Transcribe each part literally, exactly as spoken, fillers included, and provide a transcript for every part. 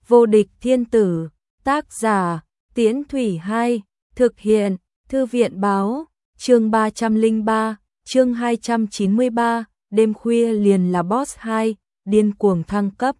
Vô địch thiên tử, tác giả, Tiễn Thủy hai, thực hiện, Thư viện báo, chương ba trăm lẻ ba, chương hai trăm chín mươi ba, đêm khuya liền là boss hai, điên cuồng thăng cấp.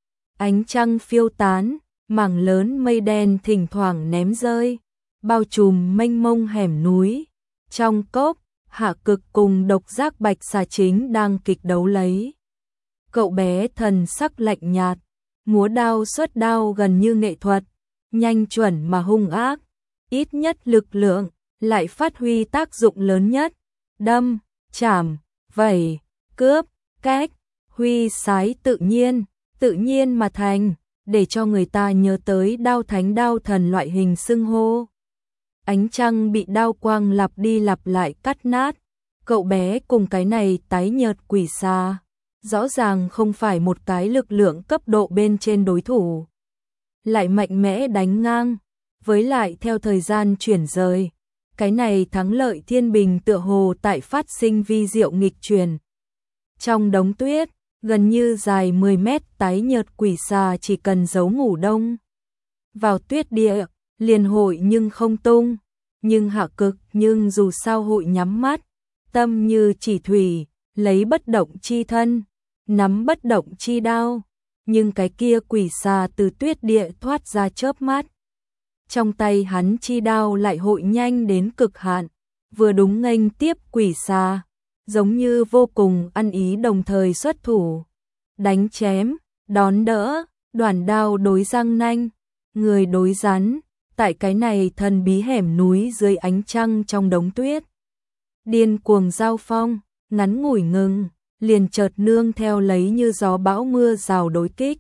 Ánh trăng phiêu tán, mảng lớn mây đen thỉnh thoảng ném rơi, bao trùm mênh mông hẻm núi. Trong cốc, Hạ Cực cùng Độc Giác Bạch Xà chính đang kịch đấu lấy. Cậu bé thần sắc lạnh nhạt, múa đao xuất đao gần như nghệ thuật, nhanh chuẩn mà hung ác, ít nhất lực lượng, lại phát huy tác dụng lớn nhất. Đâm, chảm, vẩy, cướp, cách, huy sái tự nhiên, tự nhiên mà thành, để cho người ta nhớ tới đao thánh đao thần loại hình xưng hô. Ánh trăng bị đao quang lặp đi lặp lại cắt nát, cậu bé cùng cái này tái nhợt quỷ xà, rõ ràng không phải một cái lực lượng cấp độ bên trên đối thủ. Lại mạnh mẽ đánh ngang, với lại theo thời gian chuyển rời, cái này thắng lợi thiên bình tựa hồ tại phát sinh vi diệu nghịch truyền. Trong đống tuyết, gần như dài mười mét tái nhợt quỷ xà chỉ cần giấu ngủ đông vào tuyết địa, liền hội nhưng không tung, nhưng Hạ Cực nhưng dù sao hội nhắm mắt, tâm như chỉ thủy, lấy bất động chi thân, nắm bất động chi đao, nhưng cái kia quỷ xà từ tuyết địa thoát ra chớp mắt. Trong tay hắn chi đao lại hội nhanh đến cực hạn, vừa đúng nghênh tiếp quỷ xà, giống như vô cùng ăn ý đồng thời xuất thủ, đánh chém, đón đỡ, đoản đao đối răng nanh, người đối rắn, tại cái này thần bí hẻm núi dưới ánh trăng trong đống tuyết. Điên cuồng giao phong, ngắn ngủi ngừng, liền chợt nương theo lấy như gió bão mưa rào đối kích.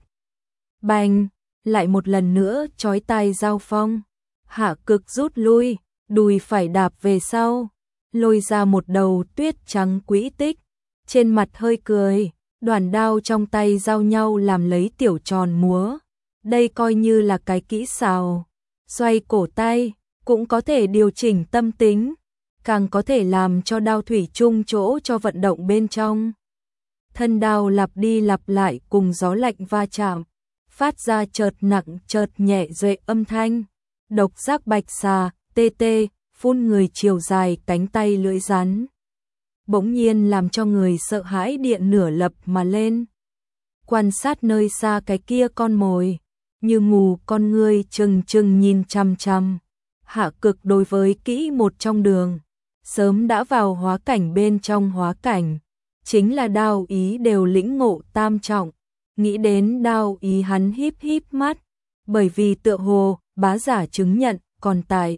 Bành, lại một lần nữa chói tai giao phong, Hạ Cực rút lui, đùi phải đạp về sau, lôi ra một đầu tuyết trắng quỹ tích, trên mặt hơi cười, đoản đao trong tay giao nhau làm lấy tiểu tròn múa. Đây coi như là cái kỹ xảo, xoay cổ tay, cũng có thể điều chỉnh tâm tính, càng có thể làm cho đao thủy chung chỗ cho vận động bên trong. Thân đao lặp đi lặp lại cùng gió lạnh va chạm, phát ra chợt nặng chợt nhẹ duệ âm thanh. Độc Giác Bạch Xà, tê tê, phun người chiều dài cánh tay lưỡi rắn, bỗng nhiên làm cho người sợ hãi điện nửa lập mà lên. Quan sát nơi xa cái kia con mồi, như mù con ngươi trừng trừng nhìn chằm chằm. Hạ Cực đối với kỹ một trong đường, sớm đã vào hóa cảnh bên trong hóa cảnh, chính là đao ý đều lĩnh ngộ tam trọng. Nghĩ đến đao ý hắn híp híp mắt, bởi vì tựa hồ bá giả chứng nhận còn tại.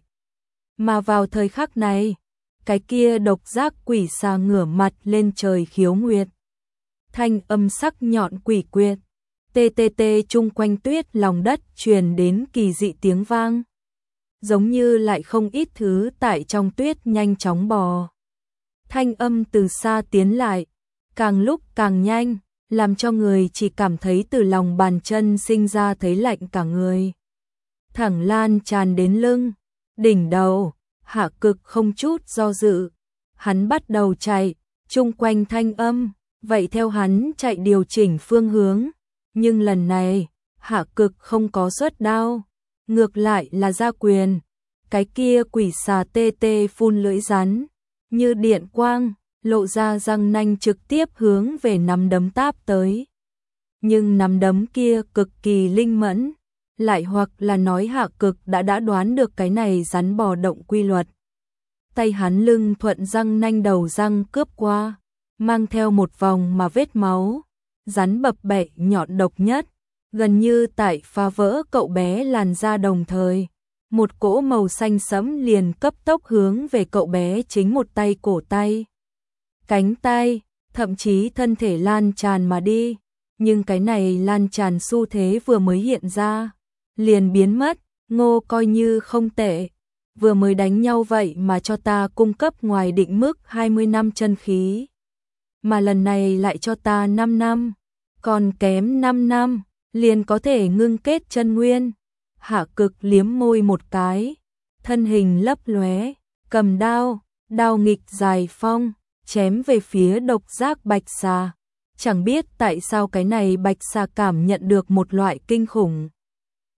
Mà vào thời khắc này, cái kia độc giác quỷ xà ngửa mặt lên trời khiếu nguyệt, thanh âm sắc nhọn quỷ quyệt, tê tê tê chung quanh tuyết lòng đất truyền đến kỳ dị tiếng vang, giống như lại không ít thứ tại trong tuyết nhanh chóng bò. Thanh âm từ xa tiến lại, càng lúc càng nhanh, làm cho người chỉ cảm thấy từ lòng bàn chân sinh ra thấy lạnh cả người. Thẳng lan tràn đến lưng, đỉnh đầu, Hạ Cực không chút do dự, hắn bắt đầu chạy, chung quanh thanh âm, vậy theo hắn chạy điều chỉnh phương hướng, nhưng lần này, Hạ Cực không có xuất đao, ngược lại là ra quyền, cái kia quỷ xà tê tê phun lưỡi rắn, như điện quang, lộ ra răng nanh trực tiếp hướng về nắm đấm táp tới. Nhưng nắm đấm kia cực kỳ linh mẫn, lại hoặc là nói Hạ Cực đã đã đoán được cái này rắn bò động quy luật. Tay hắn lưng thuận răng nanh đầu răng cướp qua, mang theo một vòng mà vết máu, rắn bập bẹ nhọn độc nhất, gần như tại phá vỡ cậu bé làn da đồng thời. Một cỗ màu xanh sẫm liền cấp tốc hướng về cậu bé chính một tay cổ tay, cánh tay, thậm chí thân thể lan tràn mà đi. Nhưng cái này lan tràn xu thế vừa mới hiện ra, liền biến mất. Ngô coi như không tệ, vừa mới đánh nhau vậy mà cho ta cung cấp ngoài định mức hai mươi năm chân khí, mà lần này lại cho ta năm năm, còn kém năm năm, liền có thể ngưng kết chân nguyên. Hạ Cực liếm môi một cái, thân hình lấp lóe, cầm đao, đao nghịch dài phong, chém về phía Độc Giác Bạch Xà. Chẳng biết tại sao cái này Bạch Xà cảm nhận được một loại kinh khủng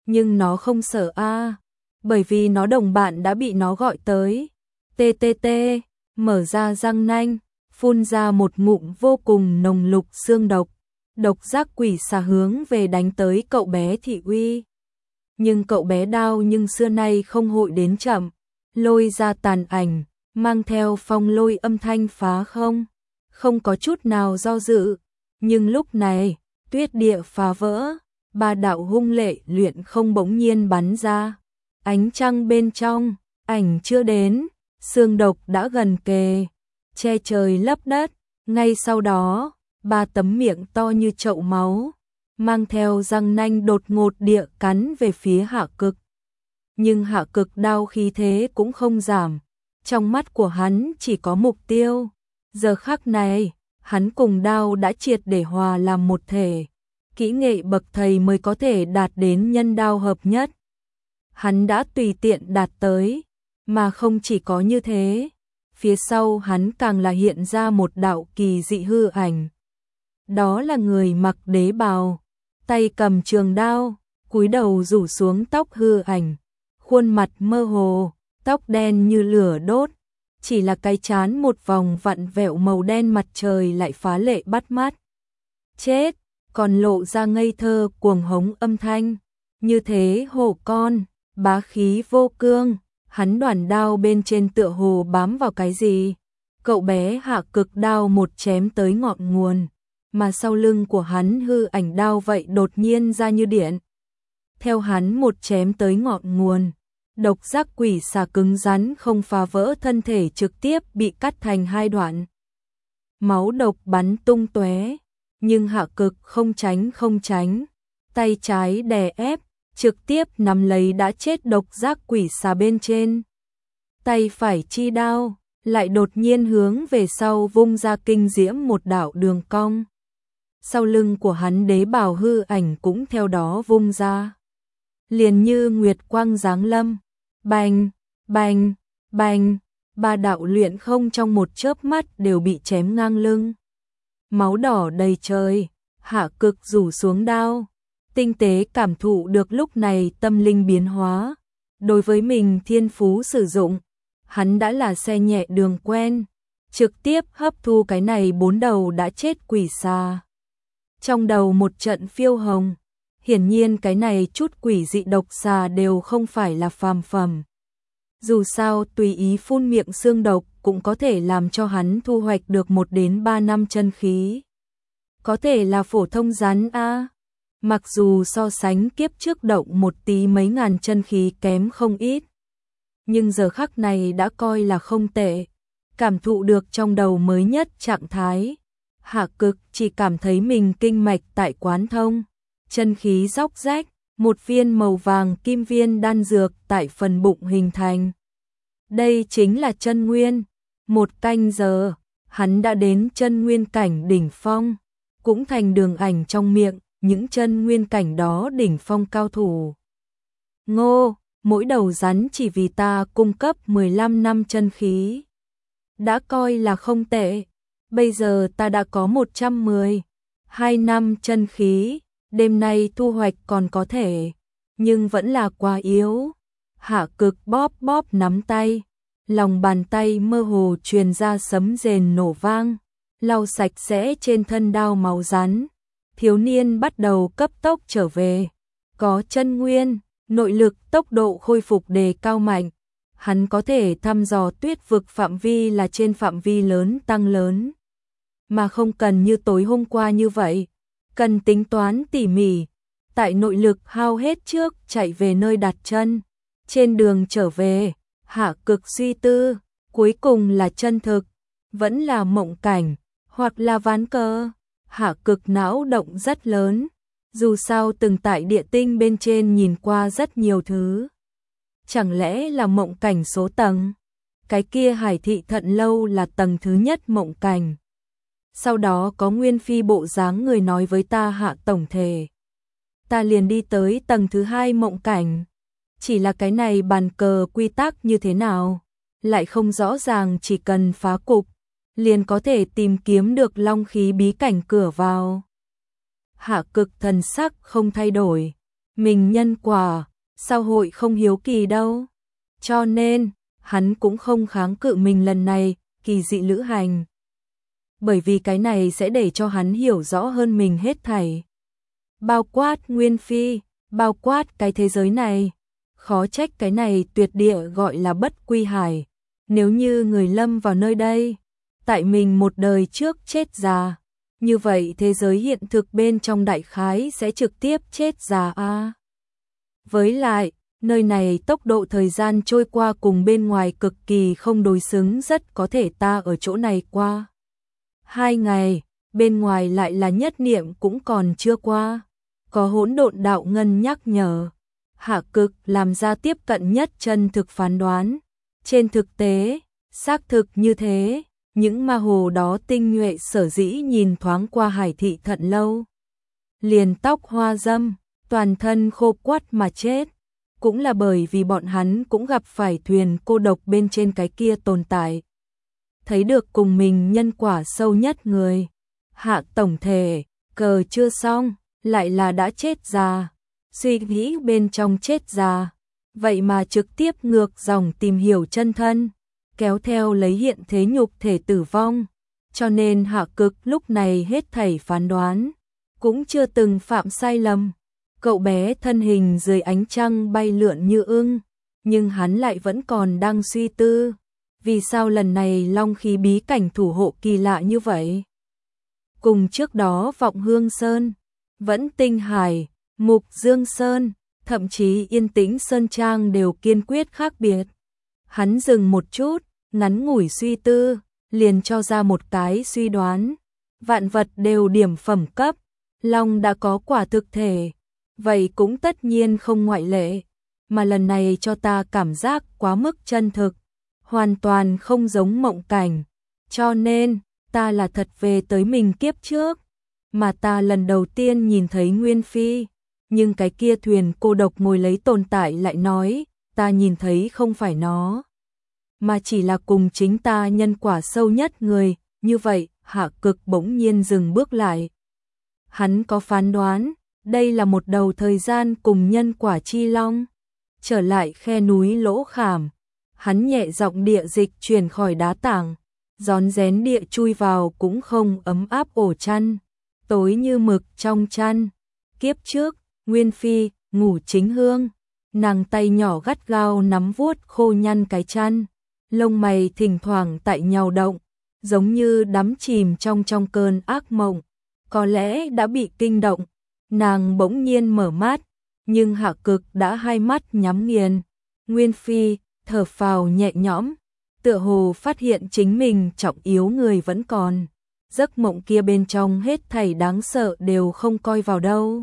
Nhưng nó không sợ a, bởi vì nó đồng bạn đã bị nó gọi tới. Tê tê tê, mở ra răng nanh, phun ra một ngụm vô cùng nồng lục xương độc. Độc giác quỷ xà hướng về đánh tới cậu bé Thị Uy. Nhưng cậu bé đau nhưng xưa nay không hội đến chậm, lôi ra tàn ảnh, mang theo phong lôi âm thanh phá không, không có chút nào do dự. Nhưng lúc này, tuyết địa phá vỡ, ba đạo hung lệ luyện không bỗng nhiên bắn ra. Ánh trăng bên trong, ảnh chưa đến, xương độc đã gần kề, che trời lấp đất. Ngay sau đó, ba tấm miệng to như chậu máu, mang theo răng nanh đột ngột địa cắn về phía Hạ Cực. Nhưng Hạ Cực đao khí thế cũng không giảm, trong mắt của hắn chỉ có mục tiêu. Giờ khắc này, hắn cùng đao đã triệt để hòa làm một thể, kỹ nghệ bậc thầy mới có thể đạt đến nhân đao hợp nhất. Hắn đã tùy tiện đạt tới, mà không chỉ có như thế, phía sau hắn càng là hiện ra một đạo kỳ dị hư ảnh. Đó là người mặc đế bào, tay cầm trường đao, cúi đầu rủ xuống tóc hư ảnh, khuôn mặt mơ hồ, tóc đen như lửa đốt, chỉ là cái trán một vòng vặn vẹo màu đen mặt trời lại phá lệ bắt mắt. Chết, còn lộ ra ngây thơ cuồng hống âm thanh, như thế hổ con, bá khí vô cương, hắn đoàn đao bên trên tựa hồ bám vào cái gì. Cậu bé Hạ Cực đao một chém tới ngọn nguồn, mà sau lưng của hắn hư ảnh đao vậy đột nhiên ra như điện. Theo hắn một chém tới ngọn nguồn, độc giác quỷ xà cứng rắn không phá vỡ thân thể trực tiếp bị cắt thành hai đoạn. Máu độc bắn tung tóe, nhưng Hạ Cực không tránh không tránh, tay trái đè ép, trực tiếp nắm lấy đã chết độc giác quỷ xà bên trên. Tay phải chi đao, lại đột nhiên hướng về sau vung ra kinh diễm một đạo đường cong. Sau lưng của hắn đế bào hư ảnh cũng theo đó vung ra. Liền như nguyệt quang giáng lâm, bành, bành, bành, ba đạo luyện không trong một chớp mắt đều bị chém ngang lưng. Máu đỏ đầy trời, Hạ Cực rủ xuống đao, tinh tế cảm thụ được lúc này tâm linh biến hóa. Đối với mình thiên phú sử dụng, hắn đã là xe nhẹ đường quen, trực tiếp hấp thu cái này bốn đầu đã chết quỷ xà. Trong đầu một trận phiêu hồng, hiển nhiên cái này chút quỷ dị độc xà đều không phải là phàm phẩm. Dù sao tùy ý phun miệng xương độc cũng có thể làm cho hắn thu hoạch được một đến ba năm chân khí. Có thể là phổ thông rắn a. Mặc dù so sánh kiếp trước động một tí mấy ngàn chân khí kém không ít, nhưng giờ khắc này đã coi là không tệ. Cảm thụ được trong đầu mới nhất trạng thái, Hạ Cực chỉ cảm thấy mình kinh mạch tại quán thông, chân khí róc rách, một viên màu vàng kim viên đan dược tại phần bụng hình thành. Đây chính là chân nguyên. Một canh giờ, hắn đã đến chân nguyên cảnh đỉnh phong, cũng thành đường ảnh trong miệng những chân nguyên cảnh đó đỉnh phong cao thủ. Ngô, mỗi đầu rắn chỉ vì ta cung cấp mười lăm năm chân khí, đã coi là không tệ. Bây giờ ta đã có một trăm mười hai năm chân khí, đêm nay thu hoạch còn có thể, nhưng vẫn là quá yếu. Hạ Cực bóp bóp nắm tay, lòng bàn tay mơ hồ truyền ra sấm rền nổ vang, lau sạch sẽ trên thân đao máu rắn. Thiếu niên bắt đầu cấp tốc trở về, có chân nguyên, nội lực, tốc độ khôi phục đề cao mạnh. Hắn có thể thăm dò tuyết vực phạm vi là trên phạm vi lớn tăng lớn, mà không cần như tối hôm qua như vậy, cần tính toán tỉ mỉ. Tại nội lực hao hết trước chạy về nơi đặt chân, trên đường trở về, Hạ Cực suy tư, cuối cùng là chân thực, vẫn là mộng cảnh, hoặc là ván cờ. Hạ Cực não động rất lớn, dù sao từng tại địa tinh bên trên nhìn qua rất nhiều thứ. Chẳng lẽ là mộng cảnh số tầng? Cái kia Hải Thị Thận Lâu là tầng thứ nhất mộng cảnh. Sau đó có Nguyên Phi bộ dáng người nói với ta Hạ tổng thể, ta liền đi tới tầng thứ hai mộng cảnh. Chỉ là cái này bàn cờ quy tắc như thế nào, lại không rõ ràng, chỉ cần phá cục, liền có thể tìm kiếm được long khí bí cảnh cửa vào. Hạ Cực thần sắc không thay đổi, mình nhân quả, sao hội không hiếu kỳ đâu. Cho nên, hắn cũng không kháng cự mình lần này, kỳ dị lữ hành. Bởi vì cái này sẽ để cho hắn hiểu rõ hơn mình hết thảy. Bao quát Nguyên Phi, bao quát cái thế giới này. Khó trách cái này tuyệt địa gọi là bất quy hải. Nếu như người lâm vào nơi đây, tại mình một đời trước chết già, như vậy thế giới hiện thực bên trong đại khái sẽ trực tiếp chết già a. Với lại, nơi này tốc độ thời gian trôi qua cùng bên ngoài cực kỳ không đối xứng, rất có thể ta ở chỗ này qua hai ngày, bên ngoài lại là nhất niệm cũng còn chưa qua. Có hỗn độn đạo ngân nhắc nhở, Hạ Cực làm ra tiếp cận nhất chân thực phán đoán. Trên thực tế, xác thực như thế, những ma hồ đó tinh nhuệ sở dĩ nhìn thoáng qua Hải thị thận lâu, liền tóc hoa dâm, toàn thân khô quắt mà chết, cũng là bởi vì bọn hắn cũng gặp phải thuyền cô độc bên trên cái kia tồn tại. Thấy được cùng mình nhân quả sâu nhất người, Hạ tổng thể, cờ chưa xong, lại là đã chết già, suy nghĩ bên trong chết già, vậy mà trực tiếp ngược dòng tìm hiểu chân thân, kéo theo lấy hiện thế nhục thể tử vong, cho nên Hạ Cực lúc này hết thảy phán đoán, cũng chưa từng phạm sai lầm. Cậu bé thân hình dưới ánh trăng bay lượn như ưng, nhưng hắn lại vẫn còn đang suy tư, vì sao lần này long khí bí cảnh thủ hộ kỳ lạ như vậy? Cùng trước đó Vọng Hương Sơn, Vẫn Tinh Hải, Mục Dương Sơn, thậm chí Yên Tĩnh Sơn Trang đều kiên quyết khác biệt. Hắn dừng một chút, ngắn ngủi suy tư, liền cho ra một cái suy đoán. Vạn vật đều điểm phẩm cấp, long đã có quả thực thể, vậy cũng tất nhiên không ngoại lệ. Mà lần này cho ta cảm giác quá mức chân thực, hoàn toàn không giống mộng cảnh. Cho nên, ta là thật về tới mình kiếp trước, mà ta lần đầu tiên nhìn thấy Nguyên Phi. Nhưng cái kia thuyền cô độc ngồi lấy tồn tại lại nói, ta nhìn thấy không phải nó, mà chỉ là cùng chính ta nhân quả sâu nhất người. Như vậy, Hạ Cực bỗng nhiên dừng bước lại. Hắn có phán đoán, đây là một đầu thời gian cùng nhân quả chi long. Trở lại khe núi lỗ khảm, hắn nhẹ giọng địa dịch chuyển khỏi đá tảng, rón rén địa chui vào cũng không ấm áp ổ chăn, tối như mực trong chăn. Kiếp trước, Nguyên Phi ngủ chính hương, nàng tay nhỏ gắt gao nắm vuốt khô nhăn cái chăn, lông mày thỉnh thoảng tại nhào động, giống như đắm chìm trong trong cơn ác mộng, có lẽ đã bị kinh động. Nàng bỗng nhiên mở mắt, nhưng Hạ Cực đã hai mắt nhắm nghiền. Nguyên Phi thở phào nhẹ nhõm, tựa hồ phát hiện chính mình trọng yếu người vẫn còn. Giấc mộng kia bên trong hết thảy đáng sợ đều không coi vào đâu.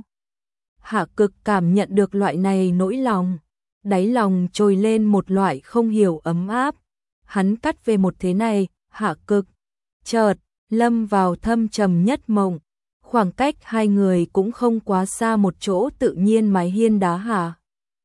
Hạ Cực cảm nhận được loại này nỗi lòng, đáy lòng trồi lên một loại không hiểu ấm áp. Hắn cắt về một thế này, Hạ Cực chợt lâm vào thâm trầm nhất mộng. Khoảng cách hai người cũng không quá xa một chỗ tự nhiên mái hiên đá hạ.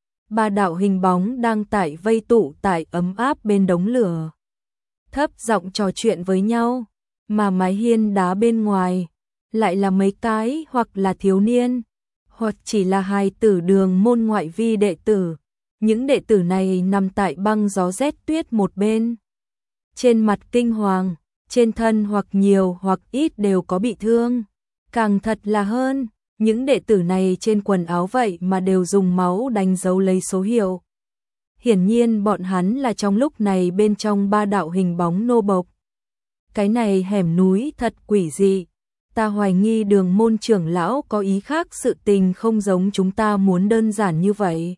Ba đạo hình bóng đang tại vây tụ tại ấm áp bên đống lửa, thấp giọng trò chuyện với nhau, mà mái hiên đá bên ngoài lại là mấy cái hoặc là thiếu niên, hoặc chỉ là hài tử đường môn ngoại vi đệ tử. Những đệ tử này nằm tại băng gió rét tuyết một bên, trên mặt kinh hoàng, trên thân hoặc nhiều hoặc ít đều có bị thương. Càng thật là hơn, những đệ tử này trên quần áo vậy mà đều dùng máu đánh dấu lấy số hiệu. Hiển nhiên bọn hắn là trong lúc này bên trong ba đạo hình bóng nô bộc. Cái này hẻm núi thật quỷ dị, ta hoài nghi đường môn trưởng lão có ý khác, sự tình không giống chúng ta muốn đơn giản như vậy.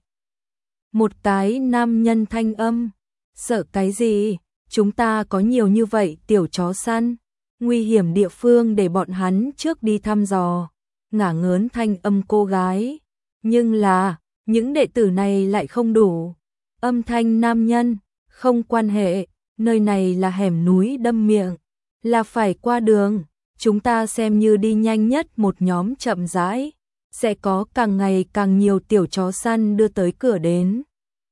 Một cái nam nhân thanh âm, sợ cái gì, chúng ta có nhiều như vậy tiểu chó săn. Nguy hiểm địa phương để bọn hắn trước đi thăm dò. Ngả ngớn thanh âm cô gái. Nhưng là, những đệ tử này lại không đủ. Âm thanh nam nhân, không quan hệ, nơi này là hẻm núi đâm miệng, là phải qua đường. Chúng ta xem như đi nhanh nhất một nhóm chậm rãi, sẽ có càng ngày càng nhiều tiểu chó săn đưa tới cửa đến.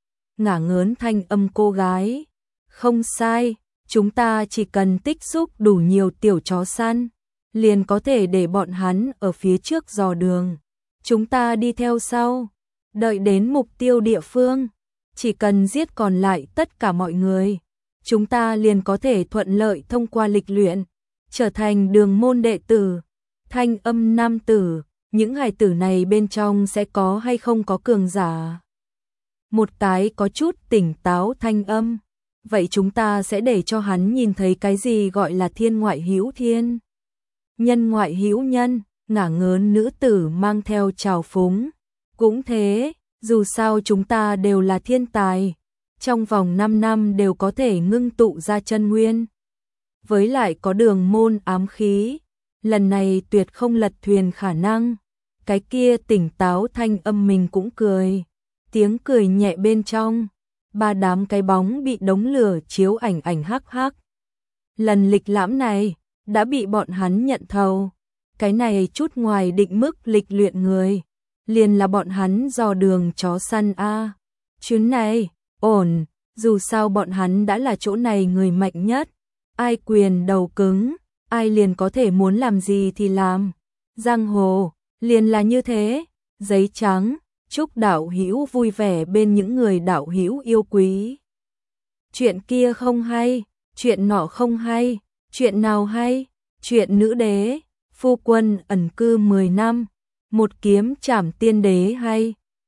Ngả ngớn thanh âm cô gái. Không sai. Chúng ta chỉ cần tích xúc đủ nhiều tiểu chó săn, liền có thể để bọn hắn ở phía trước dò đường. Chúng ta đi theo sau, Đợi đến mục tiêu địa phương, chỉ cần giết còn lại tất cả mọi người, chúng ta liền có thể thuận lợi thông qua lịch luyện, trở thành đường môn đệ tử. Thanh âm nam tử, những hài tử này bên trong sẽ có hay không có cường giả? Một cái có chút tỉnh táo thanh âm, vậy chúng ta sẽ để cho hắn nhìn thấy cái gì gọi là thiên ngoại hữu thiên, nhân ngoại hữu nhân. Ngả ngớn nữ tử mang theo trào phúng. Cũng thế, dù sao chúng ta đều là thiên tài, trong vòng năm năm đều có thể ngưng tụ ra chân nguyên. Với lại có đường môn ám khí, lần này tuyệt không lật thuyền khả năng. Cái kia tỉnh táo thanh âm mình cũng cười, tiếng cười nhẹ bên trong, ba đám cái bóng bị đống lửa chiếu ảnh ảnh hắc hắc. Lần lịch lãm này, đã bị bọn hắn nhận thầu. Cái này chút ngoài định mức lịch luyện người, liền là bọn hắn dò đường chó săn a. Chuyến này, ổn, dù sao bọn hắn đã là chỗ này người mạnh nhất, ai quyền đầu cứng, ai liền có thể muốn làm gì thì làm. Giang hồ, liền là như thế, giấy trắng, chúc đạo hữu vui vẻ bên những người đạo hữu yêu quý. Chuyện kia không hay, chuyện nọ không hay, chuyện nào hay, chuyện nữ đế. Phu quân ẩn cư mười năm, một kiếm trảm tiên đế hay.